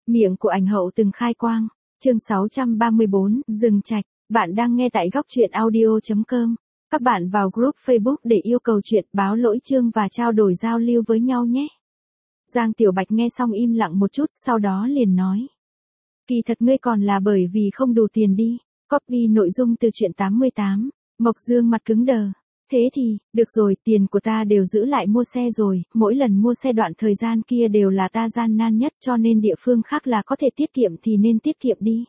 Miệng của ảnh hậu từng khai quang. Chương 634, Rừng Trạch. Bạn đang nghe tại góc truyện audio.com. Các bạn vào group Facebook để yêu cầu chuyện, báo lỗi chương và trao đổi giao lưu với nhau nhé. Giang Tiểu Bạch nghe xong im lặng một chút, sau đó liền nói. Kỳ thật ngươi còn là bởi vì không đủ tiền đi. Copy nội dung từ truyện 88. Mộc Dương mặt cứng đờ. Thế thì, được rồi, tiền của ta đều giữ lại mua xe rồi, mỗi lần mua xe đoạn thời gian kia đều là ta gian nan nhất, cho nên địa phương khác là có thể tiết kiệm thì nên tiết kiệm đi.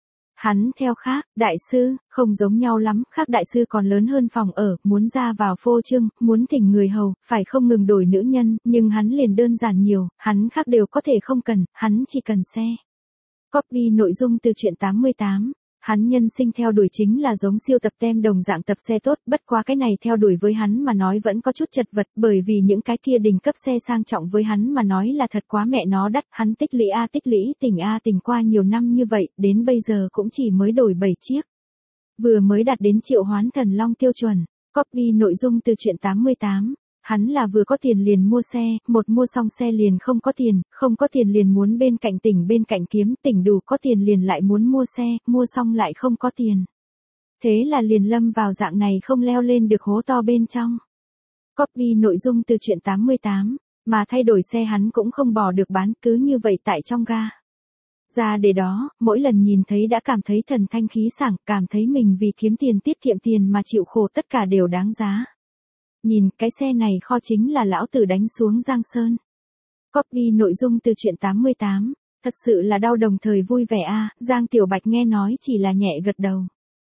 Hắn theo Khác đại sư, không giống nhau lắm, Khác đại sư còn lớn hơn phòng ở, muốn ra vào phô trương, muốn thỉnh người hầu, phải không ngừng đổi nữ nhân, nhưng hắn liền đơn giản nhiều, hắn khác đều có thể không cần, hắn chỉ cần xe. Copy nội dung từ truyện 88. Hắn nhân sinh theo đuổi chính là giống siêu tập tem đồng dạng tập xe tốt, bất quá cái này theo đuổi với hắn mà nói vẫn có chút chật vật, bởi vì những cái kia đỉnh cấp xe sang trọng với hắn mà nói là thật quá mẹ nó đắt, hắn tích lũy tình qua nhiều năm như vậy, đến bây giờ cũng chỉ mới đổi 7 chiếc. Vừa mới đạt đến Triệu Hoán Thần Long tiêu chuẩn. Copy nội dung từ truyện 88. Hắn là vừa có tiền liền mua xe, một mua xong xe liền không có tiền liền muốn bên cạnh kiếm, tỉnh đủ có tiền liền lại muốn mua xe, mua xong lại không có tiền. Thế là liền lâm vào dạng này không leo lên được hố to bên trong. Copy nội dung từ truyện 88, mà thay đổi xe hắn cũng không bỏ được bán, cứ như vậy tại trong ga. Ra để đó, mỗi lần nhìn thấy đã cảm thấy thần thanh khí sảng, cảm thấy mình vì kiếm tiền tiết kiệm tiền mà chịu khổ tất cả đều đáng giá. Nhìn, cái xe này kho chính là lão tử đánh xuống Giang Sơn. Copy nội dung từ truyện 88, thật sự là đau đồng thời vui vẻ a. Giang Tiểu Bạch nghe nói chỉ là nhẹ gật đầu.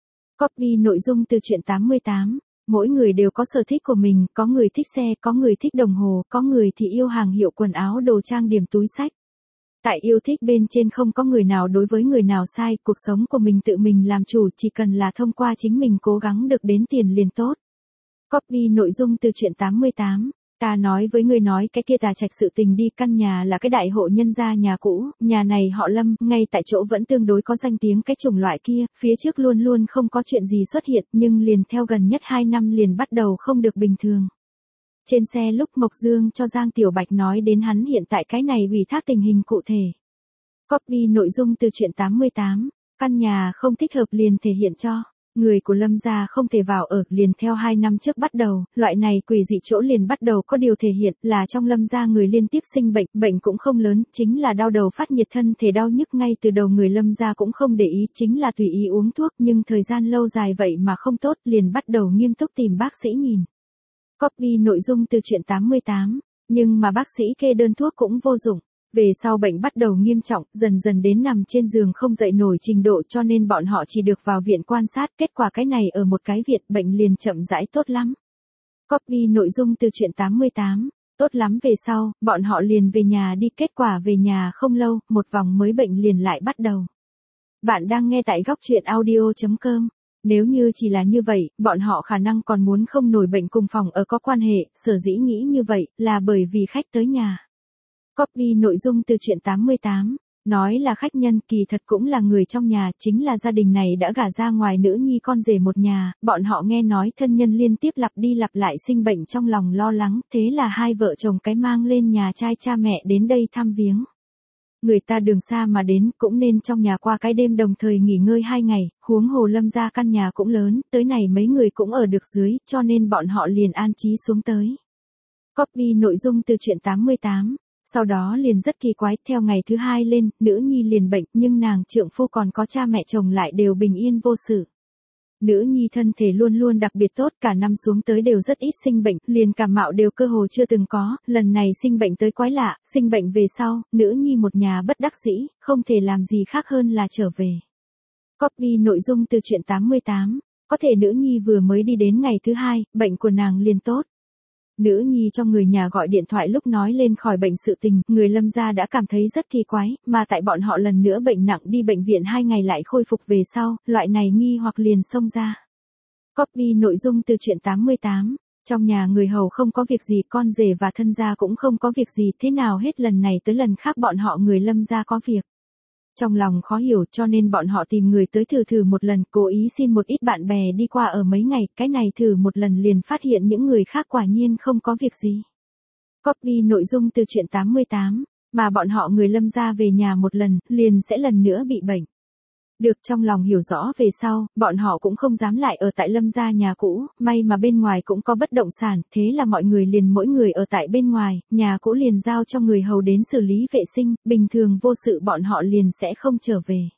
Copy nội dung từ truyện 88, mỗi người đều có sở thích của mình, có người thích xe, có người thích đồng hồ, có người thì yêu hàng hiệu quần áo đồ trang điểm túi xách. Tại yêu thích bên trên không có người nào đối với người nào sai, cuộc sống của mình tự mình làm chủ, chỉ cần là thông qua chính mình cố gắng được đến tiền liền tốt. Copy nội dung từ truyện 88. Ta nói với ngươi nói cái kia Tà Trạch sự tình đi, căn nhà là cái đại hộ nhân gia nhà cũ, nhà này họ Lâm, ngay tại chỗ vẫn tương đối có danh tiếng cái chủng loại kia, phía trước luôn luôn không có chuyện gì xuất hiện, nhưng liền theo gần nhất 2 năm liền bắt đầu không được bình thường. Trên xe lúc Mộc Dương cho Giang Tiểu Bạch nói đến hắn hiện tại cái này ủy thác tình hình cụ thể. Copy nội dung từ truyện 88. Căn nhà không thích hợp liền thể hiện cho. Người của Lâm gia không thể vào ở, liền theo 2 năm trước bắt đầu, loại này quỷ dị chỗ liền bắt đầu có điều thể hiện là trong Lâm gia người liên tiếp sinh bệnh, bệnh cũng không lớn, chính là đau đầu phát nhiệt thân thể đau nhức ngay từ đầu người Lâm gia cũng không để ý, chính là tùy ý uống thuốc nhưng thời gian lâu dài vậy mà không tốt, liền bắt đầu nghiêm túc tìm bác sĩ nhìn. Copy nội dung từ truyện 88, nhưng mà bác sĩ kê đơn thuốc cũng vô dụng. Về sau bệnh bắt đầu nghiêm trọng, dần dần đến nằm trên giường không dậy nổi trình độ cho nên bọn họ chỉ được vào viện quan sát, kết quả cái này ở một cái viện bệnh liền chậm rãi tốt lắm. Copy nội dung từ truyện 88, tốt lắm về sau, bọn họ liền về nhà đi, kết quả về nhà không lâu, một vòng mới bệnh liền lại bắt đầu. Bạn đang nghe tại góc truyện audio.com. Nếu như chỉ là như vậy, bọn họ khả năng còn muốn không nổi bệnh cùng phòng ở có quan hệ, sở dĩ nghĩ như vậy là bởi vì khách tới nhà. Copy nội dung từ truyện 88, nói là khách nhân kỳ thật cũng là người trong nhà, chính là gia đình này đã gả ra ngoài nữ nhi con rể một nhà, bọn họ nghe nói thân nhân liên tiếp lặp đi lặp lại sinh bệnh trong lòng lo lắng, thế là hai vợ chồng cái mang lên nhà trai cha mẹ đến đây thăm viếng. Người ta đường xa mà đến cũng nên trong nhà qua cái đêm đồng thời nghỉ ngơi 2 ngày, huống hồ Lâm gia căn nhà cũng lớn, tới này mấy người cũng ở được dưới, cho nên bọn họ liền an trí xuống tới. Copy nội dung từ truyện 88. Sau đó liền rất kỳ quái, theo ngày thứ 2 lên, nữ nhi liền bệnh, nhưng nàng trượng phu còn có cha mẹ chồng lại đều bình yên vô sự. Nữ nhi thân thể luôn luôn đặc biệt tốt, cả năm xuống tới đều rất ít sinh bệnh, liền cảm mạo đều cơ hồ chưa từng có, lần này sinh bệnh tới quái lạ, sinh bệnh về sau, nữ nhi một nhà bất đắc dĩ, không thể làm gì khác hơn là trở về. Copy nội dung từ truyện 88, có thể nữ nhi vừa mới đi đến ngày thứ 2, bệnh của nàng liền tốt. Nữ nhi cho người nhà gọi điện thoại lúc nói lên khỏi bệnh sự tình, người Lâm gia đã cảm thấy rất kỳ quái, mà tại bọn họ lần nữa bệnh nặng đi bệnh viện 2 ngày lại khôi phục về sau, loại này nghi hoặc liền xông ra. Copy nội dung từ truyện 88, trong nhà người hầu không có việc gì, con rể và thân gia cũng không có việc gì, thế nào hết lần này tới lần khác bọn họ người Lâm gia có việc. Trong lòng khó hiểu cho nên bọn họ tìm người tới thử một lần, cố ý xin một ít bạn bè đi qua ở mấy ngày, cái này thử một lần liền phát hiện những người khác quả nhiên không có việc gì. Copy nội dung từ truyện 88, Mà bọn họ người Lâm gia về nhà một lần, liền sẽ lần nữa bị bệnh. Được trong lòng hiểu rõ về sau, bọn họ cũng không dám lại ở tại Lâm gia nhà cũ, may mà bên ngoài cũng có bất động sản, thế là mọi người liền mỗi người ở tại bên ngoài, nhà cũ liền giao cho người hầu đến xử lý vệ sinh, bình thường vô sự bọn họ liền sẽ không trở về.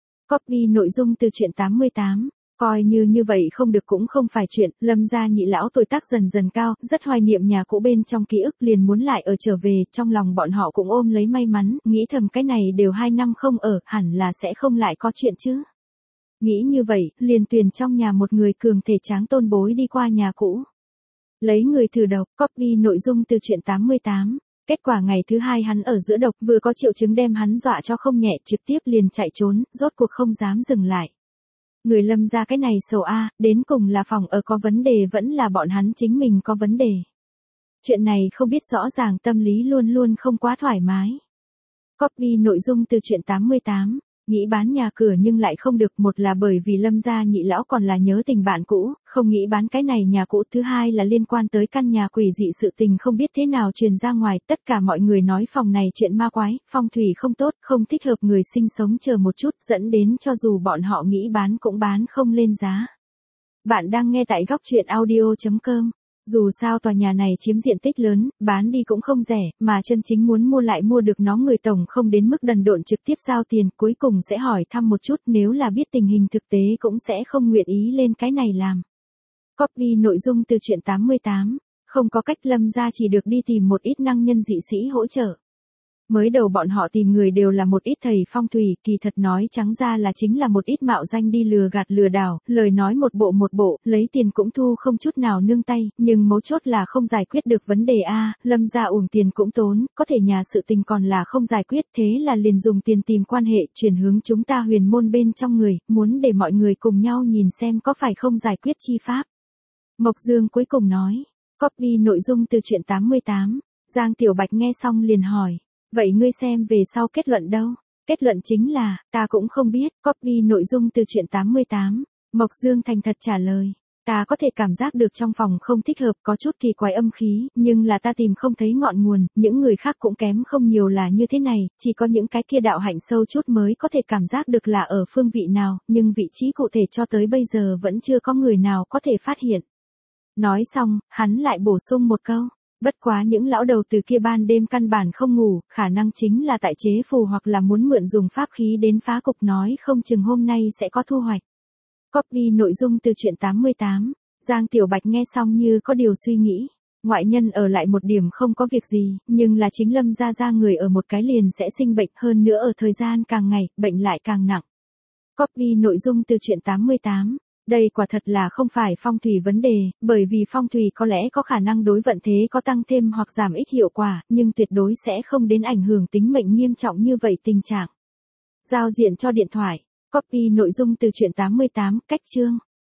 Copy nội dung từ truyện 88. Coi như vậy không được cũng không phải chuyện, Lâm gia nhị lão tuổi tác dần dần cao, rất hoài niệm nhà cũ bên trong ký ức liền muốn lại ở trở về, trong lòng bọn họ cũng ôm lấy may mắn, nghĩ thầm cái này đều 2 năm không ở, hẳn là sẽ không lại có chuyện chứ. Nghĩ như vậy, liền tuyển trong nhà một người cường thể tráng tôn bối đi qua nhà cũ. Lấy người thử độc, copy nội dung từ truyện 88. Kết quả ngày thứ 2 hắn ở giữa độc vừa có triệu chứng đem hắn dọa cho không nhẹ trực tiếp liền chạy trốn, rốt cuộc không dám dừng lại. Người Lâm ra cái này sầu a, đến cùng là phòng ở có vấn đề vẫn là bọn hắn chính mình có vấn đề. Chuyện này không biết rõ ràng tâm lý luôn luôn không quá thoải mái. Copy nội dung từ truyện 88. Nghĩ bán nhà cửa nhưng lại không được, một là bởi vì Lâm gia nhị lão còn là nhớ tình bạn cũ, không nghĩ bán cái này nhà cũ, thứ hai là liên quan tới căn nhà quỷ dị sự tình không biết thế nào truyền ra ngoài, tất cả mọi người nói phòng này chuyện ma quái, phong thủy không tốt, không thích hợp người sinh sống chờ một chút, dẫn đến cho dù bọn họ nghĩ bán cũng bán không lên giá. Bạn đang nghe tại góc truyện audio.com. Dù sao tòa nhà này chiếm diện tích lớn, bán đi cũng không rẻ, mà chân chính muốn mua lại mua được nó người tổng không đến mức đần độn trực tiếp giao tiền, cuối cùng sẽ hỏi thăm một chút, nếu là biết tình hình thực tế cũng sẽ không nguyện ý lên cái này làm. Copy nội dung từ truyện 88. Không có cách, Lâm gia chỉ được đi tìm một ít năng nhân dị sĩ hỗ trợ. Mới đầu bọn họ tìm người đều là một ít thầy phong thủy, kỳ thật nói trắng ra là chính là một ít mạo danh đi lừa gạt lừa đảo, lời nói một bộ, lấy tiền cũng thu không chút nào nương tay, nhưng mấu chốt là không giải quyết được vấn đề a, Lâm gia uổng tiền cũng tốn, có thể nhà sự tình còn là không giải quyết, thế là liền dùng tiền tìm quan hệ, chuyển hướng chúng ta huyền môn bên trong người, muốn để mọi người cùng nhau nhìn xem có phải không giải quyết chi pháp. Mộc Dương cuối cùng nói, copy nội dung từ truyện 88, Giang Tiểu Bạch nghe xong liền hỏi. Vậy ngươi xem về sau kết luận đâu? Kết luận chính là, ta cũng không biết, copy nội dung từ truyện 88. Mộc Dương thành thật trả lời, ta có thể cảm giác được trong phòng không thích hợp, có chút kỳ quái âm khí, nhưng là ta tìm không thấy ngọn nguồn, những người khác cũng kém không nhiều là như thế này, chỉ có những cái kia đạo hạnh sâu chút mới có thể cảm giác được là ở phương vị nào, nhưng vị trí cụ thể cho tới bây giờ vẫn chưa có người nào có thể phát hiện. Nói xong, hắn lại bổ sung một câu. Bất quá những lão đầu từ kia ban đêm căn bản không ngủ, khả năng chính là tại chế phù hoặc là muốn mượn dùng pháp khí đến phá cục, nói không chừng hôm nay sẽ có thu hoạch. Copy nội dung từ truyện 88. Giang Tiểu Bạch nghe xong như có điều suy nghĩ. Ngoại nhân ở lại một điểm không có việc gì, nhưng là chính Lâm ra người ở một cái liền sẽ sinh bệnh, hơn nữa ở thời gian càng ngày, bệnh lại càng nặng. Copy nội dung từ truyện 88. Đây quả thật là không phải phong thủy vấn đề, bởi vì phong thủy có lẽ có khả năng đối vận thế có tăng thêm hoặc giảm ít hiệu quả, nhưng tuyệt đối sẽ không đến ảnh hưởng tính mệnh nghiêm trọng như vậy tình trạng. Giao diện cho điện thoại. Copy nội dung từ truyện 88, cách chương.